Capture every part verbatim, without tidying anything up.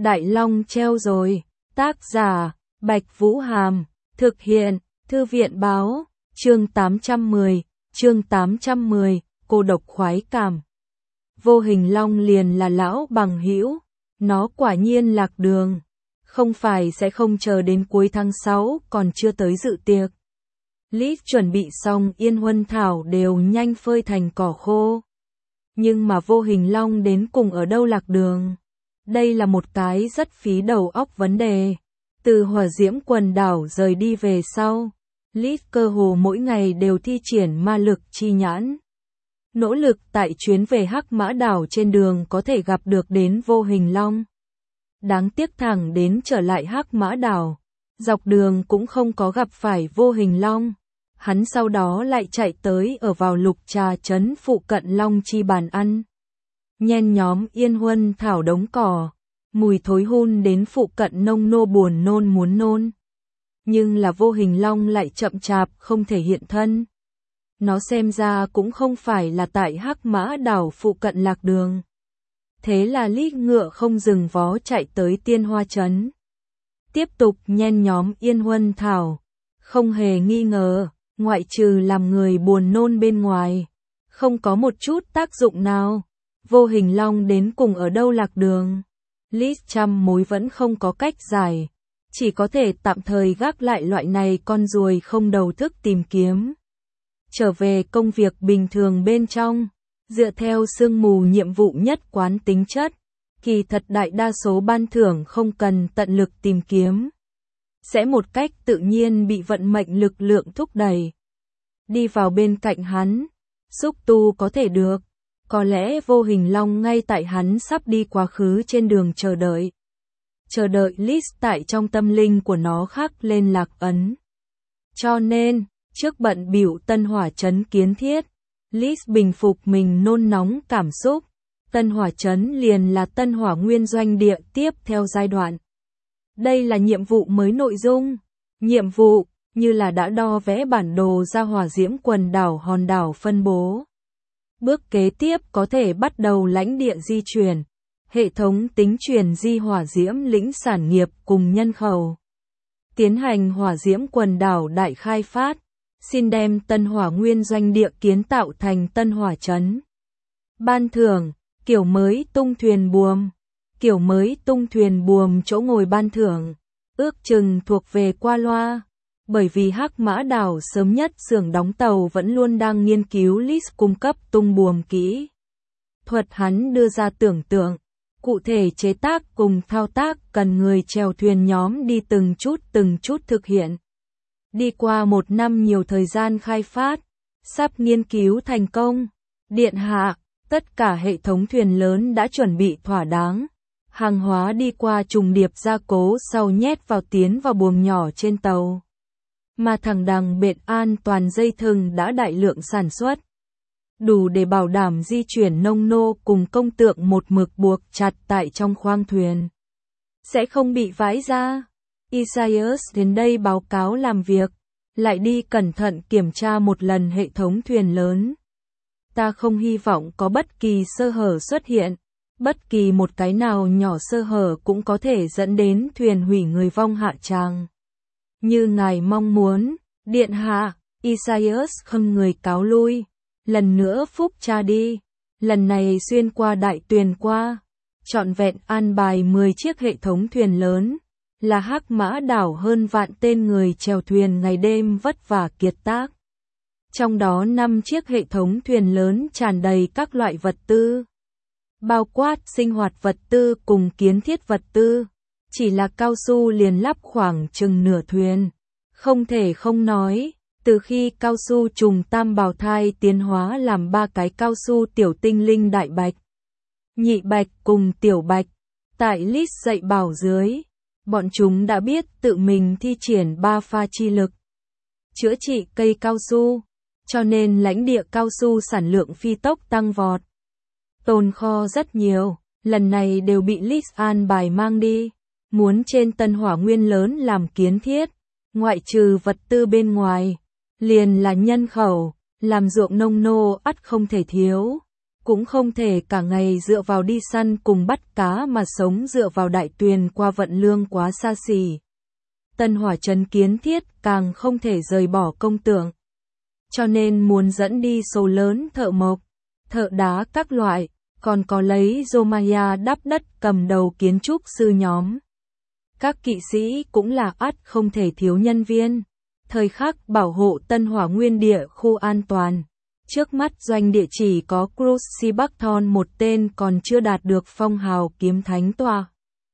Đại Long treo rồi. Tác giả, Bạch Vũ Hàm. Thực hiện, Thư viện Báo. Chương tám trăm mười. Chương tám trăm mười. Cô độc khoái cảm. Vô Hình Long liền là lão bằng hữu. Nó quả nhiên lạc đường. Không phải sẽ không chờ đến cuối tháng sáu còn chưa tới dự tiệc. Lít chuẩn bị xong Yên Huân Thảo đều nhanh phơi thành cỏ khô. Nhưng mà Vô Hình Long đến cùng ở đâu lạc đường? Đây là một cái rất phí đầu óc vấn đề. Từ Hỏa Diễm Quần Đảo rời đi về sau, Lít cơ hồ mỗi ngày đều thi triển ma lực chi nhãn. Nỗ lực tại chuyến về Hắc Mã Đảo trên đường có thể gặp được đến Vô Hình Long. Đáng tiếc thẳng đến trở lại Hắc Mã Đảo, dọc đường cũng không có gặp phải Vô Hình Long. Hắn sau đó lại chạy tới ở vào Lục Trà trấn phụ cận Long Chi bàn ăn. Nhen nhóm Yên Huân Thảo đống cỏ, mùi thối hun đến phụ cận nông nô buồn nôn muốn nôn. Nhưng là Vô Hình Long lại chậm chạp không thể hiện thân. Nó xem ra cũng không phải là tại Hắc Mã Đảo phụ cận lạc đường. Thế là Lít ngựa không dừng vó chạy tới Tiên Hoa trấn. Tiếp tục nhen nhóm Yên Huân Thảo. Không hề nghi ngờ, ngoại trừ làm người buồn nôn bên ngoài, không có một chút tác dụng nào. Vô Hình Long đến cùng ở đâu lạc đường? Lít trăm mối vẫn không có cách giải. Chỉ có thể tạm thời gác lại loại này con ruồi không đầu thức tìm kiếm. Trở về công việc bình thường bên trong, dựa theo sương mù nhiệm vụ nhất quán tính chất, kỳ thật đại đa số ban thưởng không cần tận lực tìm kiếm. Sẽ một cách tự nhiên bị vận mệnh lực lượng thúc đẩy. Đi vào bên cạnh hắn, xúc tu có thể được. Có lẽ Vô Hình Long ngay tại hắn sắp đi quá khứ trên đường chờ đợi. Chờ đợi Lít tại trong tâm linh của nó khắc lên lạc ấn. Cho nên, trước bận bịu Tân Hỏa trấn kiến thiết, Lít bình phục mình nôn nóng cảm xúc. Tân Hỏa trấn liền là Tân Hỏa nguyên doanh địa tiếp theo giai đoạn. Đây là nhiệm vụ mới nội dung. Nhiệm vụ, như là đã đo vẽ bản đồ ra Hỏa Diễm Quần Đảo hòn đảo phân bố. Bước kế tiếp có thể bắt đầu lãnh địa di chuyển, hệ thống tính truyền di hỏa diễm lĩnh sản nghiệp cùng nhân khẩu. Tiến hành Hỏa Diễm Quần Đảo đại khai phát, xin đem Tân Hỏa nguyên doanh địa kiến tạo thành Tân Hỏa trấn. Ban thưởng, kiểu mới tung thuyền buồm. Kiểu mới tung thuyền buồm chỗ ngồi ban thưởng, ước chừng thuộc về qua loa. Bởi vì Hắc Mã Đảo sớm nhất xưởng đóng tàu vẫn luôn đang nghiên cứu Lít cung cấp tung buồm kỹ thuật hắn đưa ra tưởng tượng, cụ thể chế tác cùng thao tác cần người chèo thuyền nhóm đi từng chút từng chút thực hiện. Đi qua một năm nhiều thời gian khai phát, sắp nghiên cứu thành công. Điện hạ, tất cả hệ thống thuyền lớn đã chuẩn bị thỏa đáng. Hàng hóa đi qua trùng điệp gia cố sau nhét vào tiến vào buồng nhỏ trên tàu. Mà thằng đằng bệt an toàn dây thừng đã đại lượng sản xuất. Đủ để bảo đảm di chuyển nông nô cùng công tượng một mực buộc chặt tại trong khoang thuyền. Sẽ không bị vãi ra. Isaias đến đây báo cáo làm việc. Lại đi cẩn thận kiểm tra một lần hệ thống thuyền lớn. Ta không hy vọng có bất kỳ sơ hở xuất hiện. Bất kỳ một cái nào nhỏ sơ hở cũng có thể dẫn đến thuyền hủy người vong hạ tràng. Như ngài mong muốn, điện hạ, Isaias không người cáo lui. Lần nữa phúc cha đi. Lần này xuyên qua đại tuyền qua. Trọn vẹn an bài mười chiếc hệ thống thuyền lớn. Là Hắc Mã Đảo hơn vạn tên người chèo thuyền ngày đêm vất vả kiệt tác. Trong đó năm chiếc hệ thống thuyền lớn tràn đầy các loại vật tư. Bao quát sinh hoạt vật tư cùng kiến thiết vật tư. Chỉ là cao su liền lắp khoảng chừng nửa thuyền. Không thể không nói, từ khi cao su trùng tam bào thai tiến hóa làm ba cái cao su tiểu tinh linh đại bạch, nhị bạch cùng tiểu bạch, tại Lít dạy bảo dưới, bọn chúng đã biết tự mình thi triển ba pha chi lực, chữa trị cây cao su, cho nên lãnh địa cao su sản lượng phi tốc tăng vọt. Tồn kho rất nhiều, lần này đều bị Lít an bài mang đi. Muốn trên Tân Hỏa nguyên lớn làm kiến thiết, ngoại trừ vật tư bên ngoài, liền là nhân khẩu, làm ruộng nông nô ắt không thể thiếu. cũng không thể cả ngày dựa vào đi săn cùng bắt cá mà sống dựa vào đại tuyền qua vận lương quá xa xỉ. Tân Hỏa Trấn kiến thiết càng không thể rời bỏ công tượng. Cho nên muốn dẫn đi số lớn thợ mộc, thợ đá các loại, còn có lấy Romaya đắp đất cầm đầu kiến trúc sư nhóm. Các kỵ sĩ cũng là ắt không thể thiếu nhân viên. Thời khắc bảo hộ Tân Hỏa nguyên địa khu an toàn. Trước mắt doanh địa chỉ có Cruci Buckthorn một tên còn chưa đạt được phong hào kiếm thánh tòa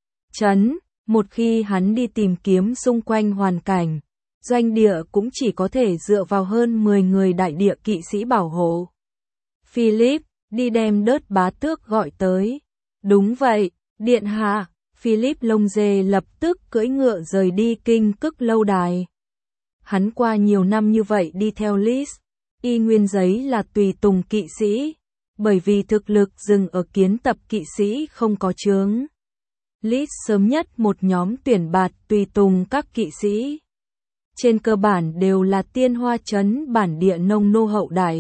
trấn. Một khi hắn đi tìm kiếm xung quanh hoàn cảnh, doanh địa cũng chỉ có thể dựa vào hơn mười người đại địa kỵ sĩ bảo hộ. Philip, đi đem Đớt bá tước gọi tới. Đúng vậy, điện hạ. Philip lông dê lập tức cưỡi ngựa rời đi kinh cức lâu đài. Hắn qua nhiều năm như vậy đi theo Liz, y nguyên giấy là tùy tùng kỵ sĩ, bởi vì thực lực dừng ở kiến tập kỵ sĩ không có chướng. Liz sớm nhất một nhóm tuyển bạt tùy tùng các kỵ sĩ. Trên cơ bản đều là tiên hoa trấn bản địa nông nô hậu đại.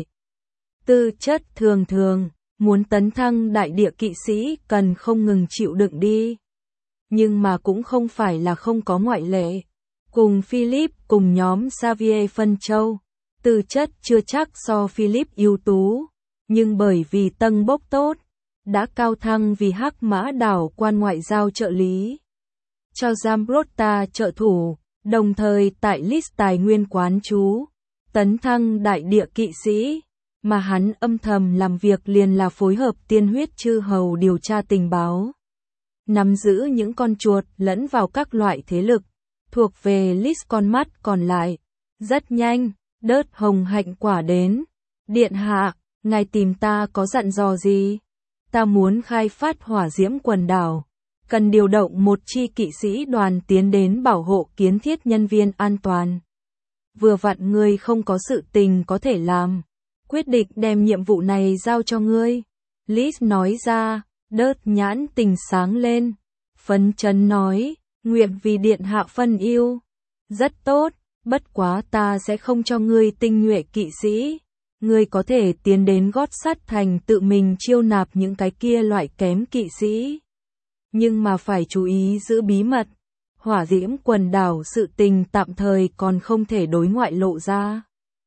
Tư chất thường thường, muốn tấn thăng đại địa kỵ sĩ cần không ngừng chịu đựng đi. Nhưng mà cũng không phải là không có ngoại lệ. Cùng Philip cùng nhóm Xavier phân châu, tư chất chưa chắc so Philip ưu tú, nhưng bởi vì tầng bốc tốt, đã cao thăng vì hắc mã đảo quan ngoại giao trợ lý. Cho Zambrotta trợ thủ, đồng thời tại list tài nguyên quán trú, tấn thăng đại địa kỵ sĩ, mà hắn âm thầm làm việc liền là phối hợp tiên huyết chư hầu điều tra tình báo. Nắm giữ những con chuột lẫn vào các loại thế lực, thuộc về list con mắt còn lại. Rất nhanh, Đớt hồng hạnh quả đến. Điện hạ, ngài tìm ta có dặn dò gì? Ta muốn khai phát hỏa diễm quần đảo. Cần điều động một chi kỵ sĩ đoàn tiến đến bảo hộ kiến thiết nhân viên an toàn. Vừa vặn ngươi không có sự tình có thể làm. Quyết định đem nhiệm vụ này giao cho ngươi. Liz nói ra, Đớt nhãn tình sáng lên. Phấn chấn nói, nguyện vì điện hạ phân ưu. Rất tốt, bất quá ta sẽ không cho ngươi tinh nhuệ kỵ sĩ. Ngươi có thể tiến đến gót sắt thành tự mình chiêu nạp những cái kia loại kém kỵ sĩ. Nhưng mà phải chú ý giữ bí mật. Hỏa diễm quần đảo sự tình tạm thời còn không thể đối ngoại lộ ra.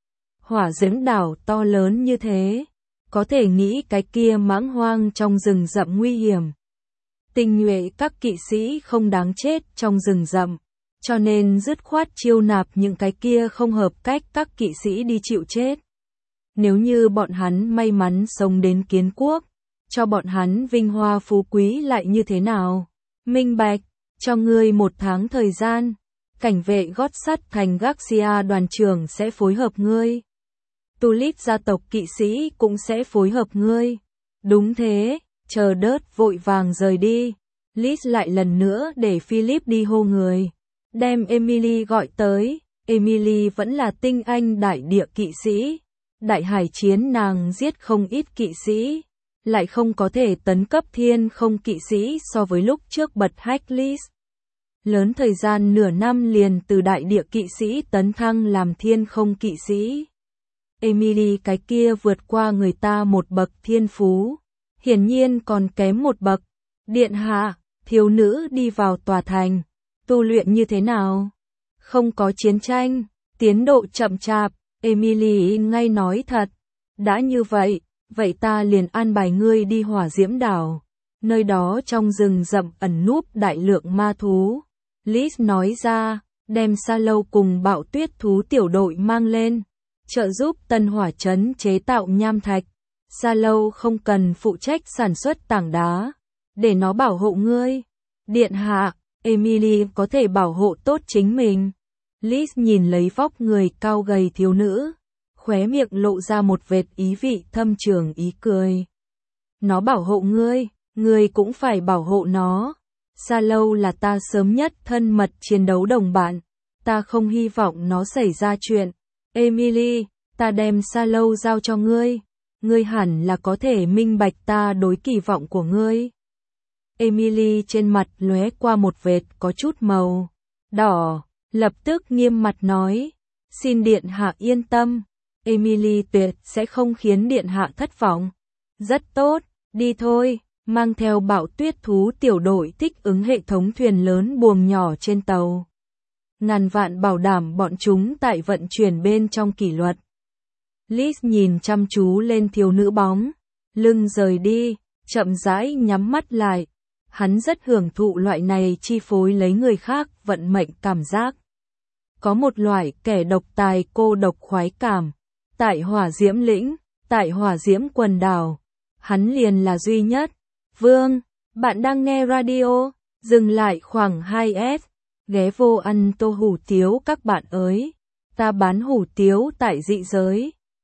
Hỏa diễm đảo to lớn như thế, có thể nghĩ cái kia mãng hoang trong rừng rậm nguy hiểm. Tinh nhuệ các kỵ sĩ không đáng chết trong rừng rậm, cho nên dứt khoát chiêu nạp những cái kia không hợp cách các kỵ sĩ đi chịu chết. Nếu như bọn hắn may mắn sống đến kiến quốc, cho bọn hắn vinh hoa phú quý lại như thế nào? Minh bạch, cho ngươi một tháng thời gian, cảnh vệ gót sắt thành Garcia đoàn trưởng sẽ phối hợp ngươi. Tulit gia tộc kỵ sĩ cũng sẽ phối hợp ngươi. Đúng thế, chờ Đớt vội vàng rời đi. Liz lại lần nữa để Philip đi hô người. Đem Emily gọi tới. Emily vẫn là tinh anh đại địa kỵ sĩ. Đại hải chiến nàng giết không ít kỵ sĩ. Lại không có thể tấn cấp thiên không kỵ sĩ so với lúc trước bật hack Liz. Lớn thời gian nửa năm liền từ đại địa kỵ sĩ tấn thăng làm thiên không kỵ sĩ. Emily cái kia vượt qua người ta một bậc thiên phú, hiển nhiên còn kém một bậc. Điện hạ, thiếu nữ đi vào tòa thành, tu luyện như thế nào? Không có chiến tranh, tiến độ chậm chạp, Emily ngay nói thật. Đã như vậy, vậy ta liền an bài ngươi đi hỏa diễm đảo. Nơi đó trong rừng rậm ẩn núp đại lượng ma thú. Liz nói ra, đem Sa Lâu cùng bạo tuyết thú tiểu đội mang lên. Trợ giúp Tân Hỏa Trấn chế tạo nham thạch. Sa Lâu không cần phụ trách sản xuất tảng đá, để nó bảo hộ ngươi. Điện hạ, Emily có thể bảo hộ tốt chính mình. Liz nhìn lấy vóc người cao gầy thiếu nữ, khóe miệng lộ ra một vệt ý vị thâm trường ý cười. Nó bảo hộ ngươi, ngươi cũng phải bảo hộ nó. Sa Lâu là ta sớm nhất thân mật chiến đấu đồng bạn, ta không hy vọng nó xảy ra chuyện. Emily, ta đem Sa Lâu giao cho ngươi, ngươi hẳn là có thể minh bạch ta đối kỳ vọng của ngươi. Emily trên mặt lóe qua một vệt có chút màu đỏ, lập tức nghiêm mặt nói, xin điện hạ yên tâm, Emily tuyệt sẽ không khiến điện hạ thất vọng. Rất tốt, đi thôi, mang theo Bão Tuyết thú tiểu đội thích ứng hệ thống thuyền lớn buồm nhỏ trên tàu. Ngàn vạn bảo đảm bọn chúng tại vận chuyển bên trong kỷ luật. Liz nhìn chăm chú lên thiếu nữ bóng, lưng rời đi, chậm rãi nhắm mắt lại. Hắn rất hưởng thụ loại này chi phối lấy người khác vận mệnh cảm giác. Có một loại kẻ độc tài cô độc khoái cảm. Tại hỏa diễm lĩnh, tại hỏa diễm quần đảo, hắn liền là duy nhất. Vương, bạn đang nghe radio, dừng lại khoảng hai S, ghé vô ăn tô hủ tiếu các bạn ơi. Ta bán hủ tiếu tại dị giới.